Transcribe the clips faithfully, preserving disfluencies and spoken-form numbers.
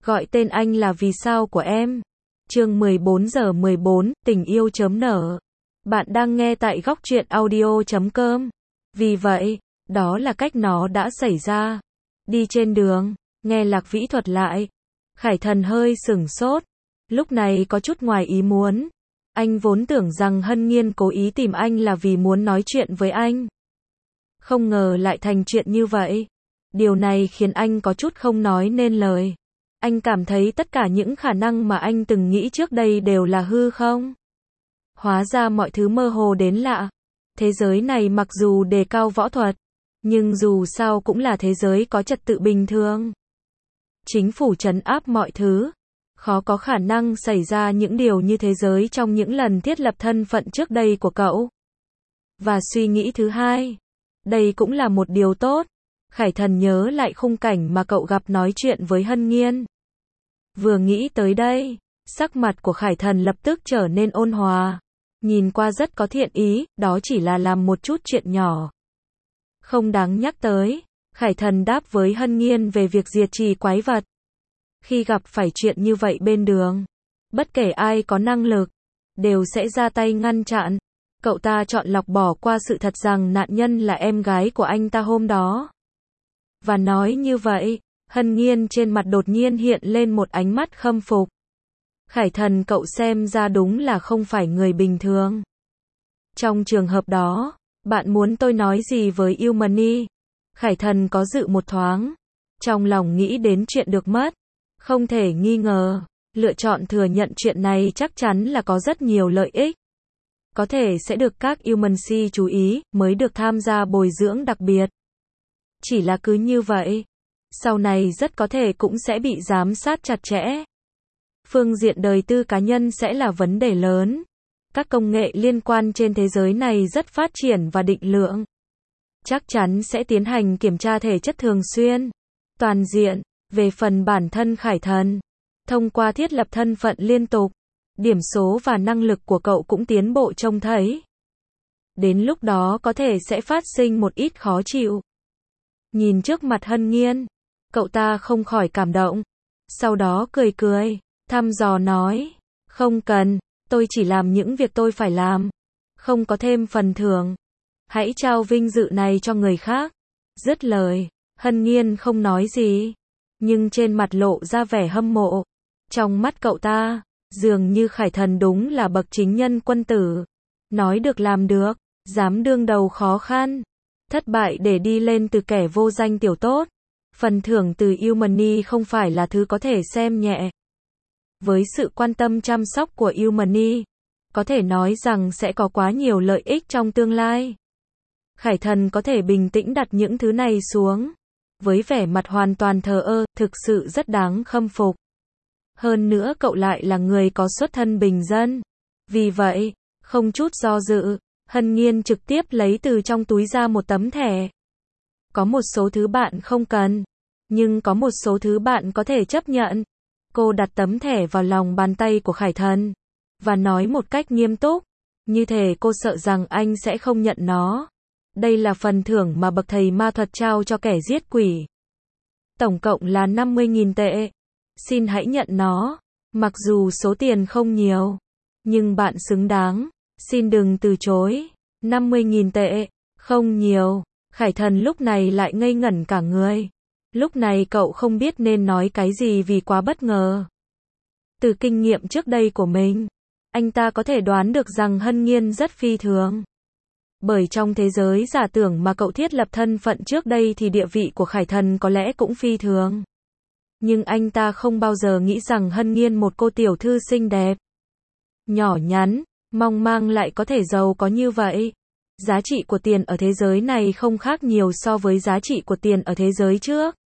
Gọi tên anh là vì sao của em. Chương mười bốn giờ mười bốn, tình yêu chớm nở. Bạn đang nghe tại góc truyện audio chấm com. Vì vậy, đó là cách nó đã xảy ra. Đi trên đường, nghe Lạc Vĩ thuật lại. Khải Thần hơi sửng sốt. Lúc này có chút ngoài ý muốn. Anh vốn tưởng rằng Hân Nhiên cố ý tìm anh là vì muốn nói chuyện với anh. Không ngờ lại thành chuyện như vậy. Điều này khiến anh có chút không nói nên lời. Anh cảm thấy tất cả những khả năng mà anh từng nghĩ trước đây đều là hư không. Hóa ra mọi thứ mơ hồ đến lạ. Thế giới này mặc dù đề cao võ thuật, nhưng dù sao cũng là thế giới có trật tự bình thường. Chính phủ trấn áp mọi thứ. Khó có khả năng xảy ra những điều như thế giới trong những lần thiết lập thân phận trước đây của cậu. Và suy nghĩ thứ hai, đây cũng là một điều tốt. Khải Thần nhớ lại khung cảnh mà cậu gặp nói chuyện với Hân Nhiên. Vừa nghĩ tới đây, sắc mặt của Khải Thần lập tức trở nên ôn hòa. Nhìn qua rất có thiện ý, đó chỉ là làm một chút chuyện nhỏ. Không đáng nhắc tới. Khải Thần đáp với Hân Nhiên về việc diệt trì quái vật. Khi gặp phải chuyện như vậy bên đường, bất kể ai có năng lực, đều sẽ ra tay ngăn chặn. Cậu ta chọn lọc bỏ qua sự thật rằng nạn nhân là em gái của anh ta hôm đó. Và nói như vậy, Hân Nhiên trên mặt đột nhiên hiện lên một ánh mắt khâm phục. Khải Thần, cậu xem ra đúng là không phải người bình thường. Trong trường hợp đó, bạn muốn tôi nói gì với Yêu Money? Khải Thần có dự một thoáng. Trong lòng nghĩ đến chuyện được mất. Không thể nghi ngờ, lựa chọn thừa nhận chuyện này chắc chắn là có rất nhiều lợi ích. Có thể sẽ được các Illuminati chú ý, mới được tham gia bồi dưỡng đặc biệt. Chỉ là cứ như vậy, sau này rất có thể cũng sẽ bị giám sát chặt chẽ. Phương diện đời tư cá nhân sẽ là vấn đề lớn. Các công nghệ liên quan trên thế giới này rất phát triển và định lượng. Chắc chắn sẽ tiến hành kiểm tra thể chất thường xuyên, toàn diện. Về phần bản thân Khải Thần, thông qua thiết lập thân phận liên tục, điểm số và năng lực của cậu cũng tiến bộ trông thấy. Đến lúc đó có thể sẽ phát sinh một ít khó chịu. Nhìn trước mặt Hân Nhiên, cậu ta không khỏi cảm động. Sau đó cười cười, thăm dò nói, không cần, tôi chỉ làm những việc tôi phải làm. Không có thêm phần thưởng. Hãy trao vinh dự này cho người khác. Dứt lời, Hân Nhiên không nói gì. Nhưng trên mặt lộ ra vẻ hâm mộ. Trong mắt cậu ta, dường như Khải Thần đúng là bậc chính nhân quân tử. Nói được làm được, dám đương đầu khó khăn. Thất bại để đi lên từ kẻ vô danh tiểu tốt. Phần thưởng từ Yêu Money không phải là thứ có thể xem nhẹ. Với sự quan tâm chăm sóc của Yêu Money, có thể nói rằng sẽ có quá nhiều lợi ích trong tương lai. Khải Thần có thể bình tĩnh đặt những thứ này xuống. Với vẻ mặt hoàn toàn thờ ơ, thực sự rất đáng khâm phục. Hơn nữa cậu lại là người có xuất thân bình dân. Vì vậy, không chút do dự, Hân Nhiên trực tiếp lấy từ trong túi ra một tấm thẻ. Có một số thứ bạn không cần, nhưng có một số thứ bạn có thể chấp nhận. Cô đặt tấm thẻ vào lòng bàn tay của Khải Thần, và nói một cách nghiêm túc, như thể cô sợ rằng anh sẽ không nhận nó. Đây là phần thưởng mà bậc thầy ma thuật trao cho kẻ giết quỷ. Tổng cộng là năm mươi nghìn tệ. Xin hãy nhận nó. Mặc dù số tiền không nhiều, nhưng bạn xứng đáng. Xin đừng từ chối. năm mươi nghìn tệ. Không nhiều. Khải Thần lúc này lại ngây ngẩn cả người. Lúc này cậu không biết nên nói cái gì vì quá bất ngờ. Từ kinh nghiệm trước đây của mình, anh ta có thể đoán được rằng Hân Nhiên rất phi thường. Bởi trong thế giới giả tưởng mà cậu thiết lập thân phận trước đây thì địa vị của Khải Thần có lẽ cũng phi thường. Nhưng anh ta không bao giờ nghĩ rằng Hân Nhiên, một cô tiểu thư xinh đẹp, nhỏ nhắn, mong mang lại có thể giàu có như vậy. Giá trị của tiền ở thế giới này không khác nhiều so với giá trị của tiền ở thế giới trước.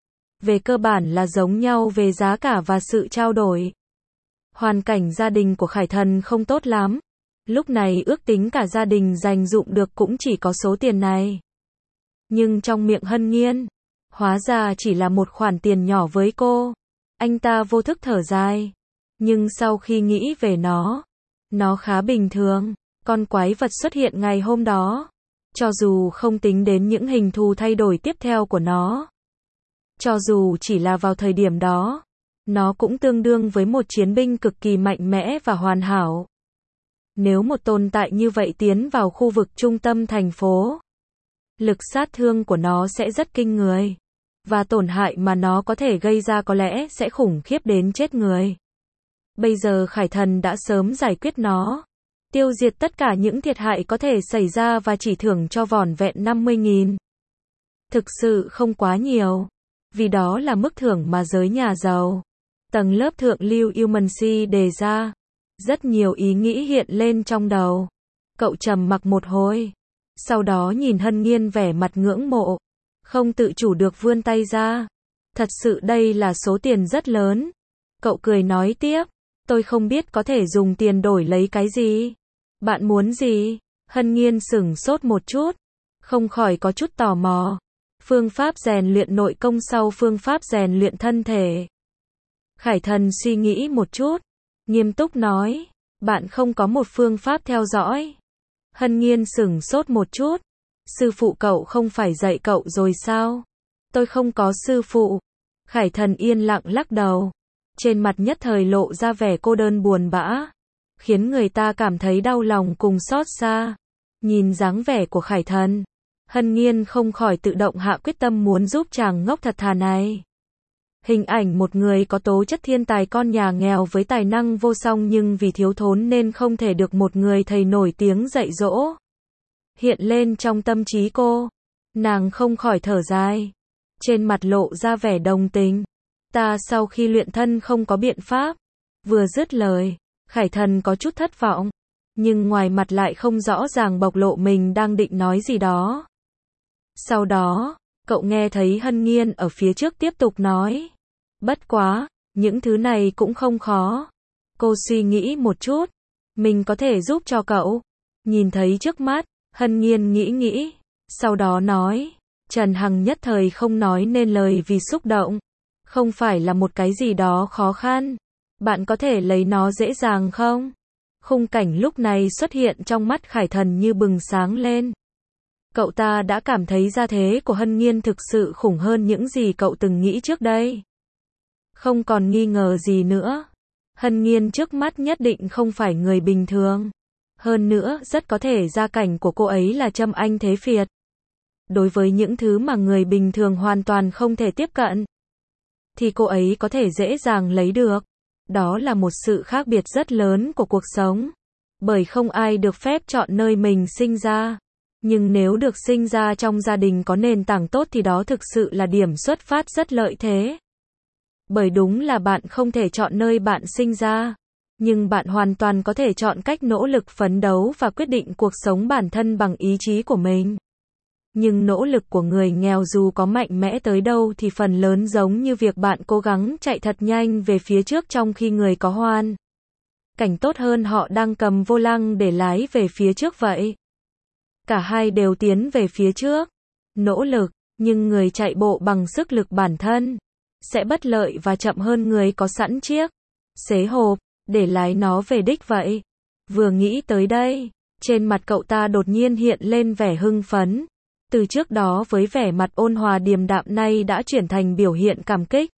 Về cơ bản là giống nhau về giá cả và sự trao đổi. Hoàn cảnh gia đình của Khải Thần không tốt lắm. Lúc này ước tính cả gia đình dành dụm được cũng chỉ có số tiền này. Nhưng trong miệng Hân Nhiên, hóa ra chỉ là một khoản tiền nhỏ với cô. Anh ta vô thức thở dài. Nhưng sau khi nghĩ về nó, nó khá bình thường. Con quái vật xuất hiện ngày hôm đó. Cho dù không tính đến những hình thù thay đổi tiếp theo của nó. Cho dù chỉ là vào thời điểm đó, Nó cũng tương đương với một chiến binh cực kỳ mạnh mẽ và hoàn hảo. Nếu một tồn tại như vậy tiến vào khu vực trung tâm thành phố, lực sát thương của nó sẽ rất kinh người. Và tổn hại mà nó có thể gây ra có lẽ sẽ khủng khiếp đến chết người. Bây giờ Khải Thần đã sớm giải quyết nó. Tiêu diệt tất cả những thiệt hại có thể xảy ra và chỉ thưởng cho vỏn vẹn năm mươi nghìn. Thực sự không quá nhiều. Vì đó là mức thưởng mà giới nhà giàu, tầng lớp thượng lưu Umancy đề ra. Rất nhiều ý nghĩ hiện lên trong đầu. Cậu trầm mặc một hồi. Sau đó nhìn Hân Nghiên vẻ mặt ngưỡng mộ. Không tự chủ được vươn tay ra. Thật sự đây là số tiền rất lớn. Cậu cười nói tiếp. Tôi không biết có thể dùng tiền đổi lấy cái gì. Bạn muốn gì? Hân Nghiên sửng sốt một chút. Không khỏi có chút tò mò. Phương pháp rèn luyện nội công sau phương pháp rèn luyện thân thể. Khải Thần suy nghĩ một chút. Nghiêm túc nói. Bạn không có một phương pháp theo dõi. Hân Nghiên sửng sốt một chút. Sư phụ cậu không phải dạy cậu rồi sao? Tôi không có sư phụ. Khải Thần yên lặng lắc đầu. Trên mặt nhất thời lộ ra vẻ cô đơn buồn bã, khiến người ta cảm thấy đau lòng cùng xót xa. Nhìn dáng vẻ của Khải Thần, Hân Nghiên không khỏi tự động hạ quyết tâm muốn giúp chàng ngốc thật thà này. Hình ảnh một người có tố chất thiên tài con nhà nghèo với tài năng vô song nhưng vì thiếu thốn nên không thể được một người thầy nổi tiếng dạy dỗ. Hiện lên trong tâm trí cô. Nàng không khỏi thở dài. Trên mặt lộ ra vẻ đồng tình. Ta sau khi luyện thân không có biện pháp. Vừa dứt lời, Khải Thần có chút thất vọng. Nhưng ngoài mặt lại không rõ ràng bộc lộ mình đang định nói gì đó. Sau đó, cậu nghe thấy Hân Nghiên ở phía trước tiếp tục nói. Bất quá, những thứ này cũng không khó. Cô suy nghĩ một chút. Mình có thể giúp cho cậu. Nhìn thấy trước mắt, Hân Nghiên nghĩ nghĩ. Sau đó nói. Trần Hằng nhất thời không nói nên lời vì xúc động. Không phải là một cái gì đó khó khăn. Bạn có thể lấy nó dễ dàng không? Khung cảnh lúc này xuất hiện trong mắt Khải Thần như bừng sáng lên. Cậu ta đã cảm thấy gia thế của Hân Nghiên thực sự khủng hơn những gì cậu từng nghĩ trước đây. Không còn nghi ngờ gì nữa. Hân Nghiên trước mắt nhất định không phải người bình thường. Hơn nữa, rất có thể gia cảnh của cô ấy là Trâm Anh Thế Phiệt. Đối với những thứ mà người bình thường hoàn toàn không thể tiếp cận, thì cô ấy có thể dễ dàng lấy được. Đó là một sự khác biệt rất lớn của cuộc sống. Bởi không ai được phép chọn nơi mình sinh ra. Nhưng nếu được sinh ra trong gia đình có nền tảng tốt thì đó thực sự là điểm xuất phát rất lợi thế. Bởi đúng là bạn không thể chọn nơi bạn sinh ra. Nhưng bạn hoàn toàn có thể chọn cách nỗ lực phấn đấu và quyết định cuộc sống bản thân bằng ý chí của mình. Nhưng nỗ lực của người nghèo dù có mạnh mẽ tới đâu thì phần lớn giống như việc bạn cố gắng chạy thật nhanh về phía trước trong khi người có hoàn cảnh tốt hơn họ đang cầm vô lăng để lái về phía trước vậy. Cả hai đều tiến về phía trước, nỗ lực, nhưng người chạy bộ bằng sức lực bản thân sẽ bất lợi và chậm hơn người có sẵn chiếc xế hộp để lái nó về đích vậy. Vừa nghĩ tới đây, trên mặt cậu ta đột nhiên hiện lên vẻ hưng phấn. Từ trước đó với vẻ mặt ôn hòa điềm đạm nay đã chuyển thành biểu hiện cảm kích.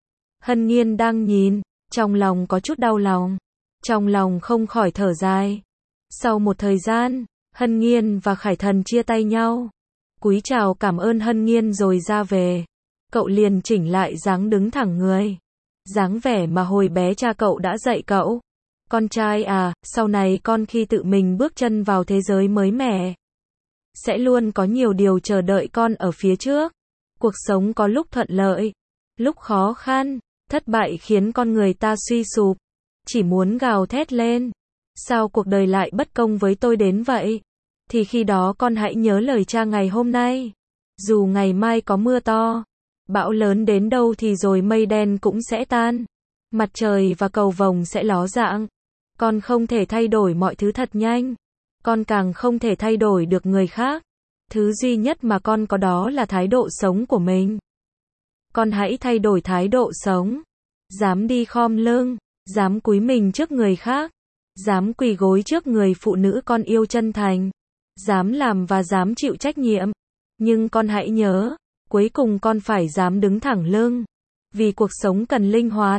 Hân Nghiên đang nhìn, trong lòng có chút đau lòng. Trong lòng không khỏi thở dài. Sau một thời gian, Hân Nghiên và Khải Thần chia tay nhau. Cúi chào cảm ơn Hân Nghiên rồi ra về. Cậu liền chỉnh lại dáng đứng thẳng người. Dáng vẻ mà hồi bé cha cậu đã dạy cậu. Con trai à, sau này con khi tự mình bước chân vào thế giới mới mẻ, sẽ luôn có nhiều điều chờ đợi con ở phía trước. Cuộc sống có lúc thuận lợi, lúc khó khăn, thất bại khiến con người ta suy sụp. Chỉ muốn gào thét lên. Sao cuộc đời lại bất công với tôi đến vậy? Thì khi đó con hãy nhớ lời cha ngày hôm nay. Dù ngày mai có mưa to, bão lớn đến đâu thì rồi mây đen cũng sẽ tan. Mặt trời và cầu vồng sẽ ló dạng. Con không thể thay đổi mọi thứ thật nhanh. Con càng không thể thay đổi được người khác. Thứ duy nhất mà con có đó là thái độ sống của mình. Con hãy thay đổi thái độ sống. Dám đi khom lưng, dám cúi mình trước người khác, dám quỳ gối trước người phụ nữ con yêu chân thành, dám làm và dám chịu trách nhiệm. Nhưng con hãy nhớ, cuối cùng con phải dám đứng thẳng lưng. Vì cuộc sống cần linh hoạt.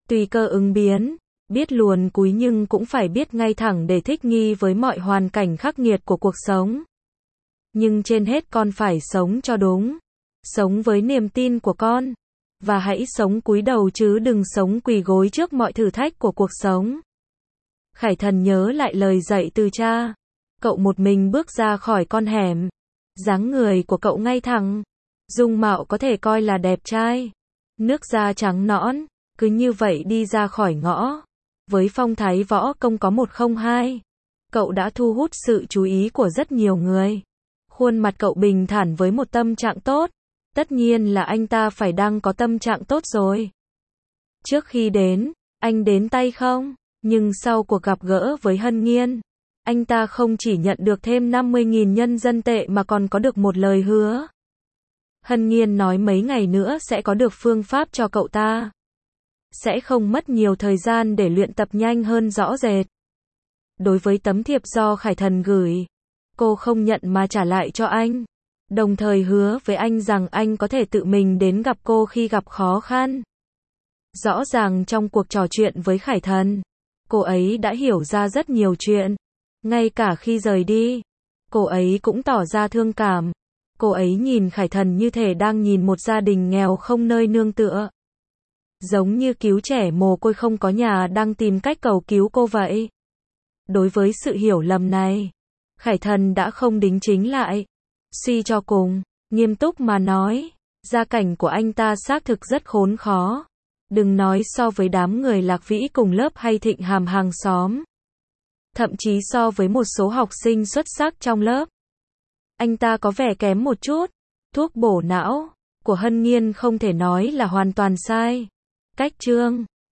Tùy cơ ứng biến, biết luồn cúi nhưng cũng phải biết ngay thẳng để thích nghi với mọi hoàn cảnh khắc nghiệt của cuộc sống. Nhưng trên hết con phải sống cho đúng. Sống với niềm tin của con. Và hãy sống cúi đầu chứ đừng sống quỳ gối trước mọi thử thách của cuộc sống. Khải Thần nhớ lại lời dạy từ cha. Cậu một mình bước ra khỏi con hẻm. Dáng người của cậu ngay thẳng. Dung mạo có thể coi là đẹp trai. Nước da trắng nõn. Cứ như vậy đi ra khỏi ngõ. Với phong thái võ công có một không hai. Cậu đã thu hút sự chú ý của rất nhiều người. Khuôn mặt cậu bình thản với một tâm trạng tốt. Tất nhiên là anh ta phải đang có tâm trạng tốt rồi. Trước khi đến, anh đến tay không? Nhưng sau cuộc gặp gỡ với Hân Nhiên, anh ta không chỉ nhận được thêm năm mươi nghìn nhân dân tệ mà còn có được một lời hứa. Hân Nhiên nói mấy ngày nữa sẽ có được phương pháp cho cậu ta. Sẽ không mất nhiều thời gian để luyện tập nhanh hơn rõ rệt. Đối với tấm thiệp do Khải Thần gửi, cô không nhận mà trả lại cho anh. Đồng thời hứa với anh rằng anh có thể tự mình đến gặp cô khi gặp khó khăn. Rõ ràng trong cuộc trò chuyện với Khải Thần, cô ấy đã hiểu ra rất nhiều chuyện. Ngay cả khi rời đi, cô ấy cũng tỏ ra thương cảm. Cô ấy nhìn Khải Thần như thể đang nhìn một gia đình nghèo không nơi nương tựa. Giống như cứu trẻ mồ côi không có nhà đang tìm cách cầu cứu cô vậy. Đối với sự hiểu lầm này, Khải Thần đã không đính chính lại. Suy cho cùng, nghiêm túc mà nói, gia cảnh của anh ta xác thực rất khốn khó. Đừng nói so với đám người Lạc Vĩ cùng lớp hay Thịnh Hàm hàng xóm. Thậm chí so với một số học sinh xuất sắc trong lớp. Anh ta có vẻ kém một chút. Thuốc bổ não của Hân Nhiên không thể nói là hoàn toàn sai. Cách chương